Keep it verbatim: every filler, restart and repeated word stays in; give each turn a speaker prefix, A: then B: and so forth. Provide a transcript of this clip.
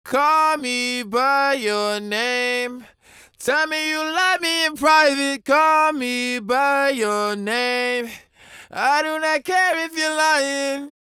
A: Call me by your name. Tell me you love me in private. Call me by your name. I do not care if you're lying.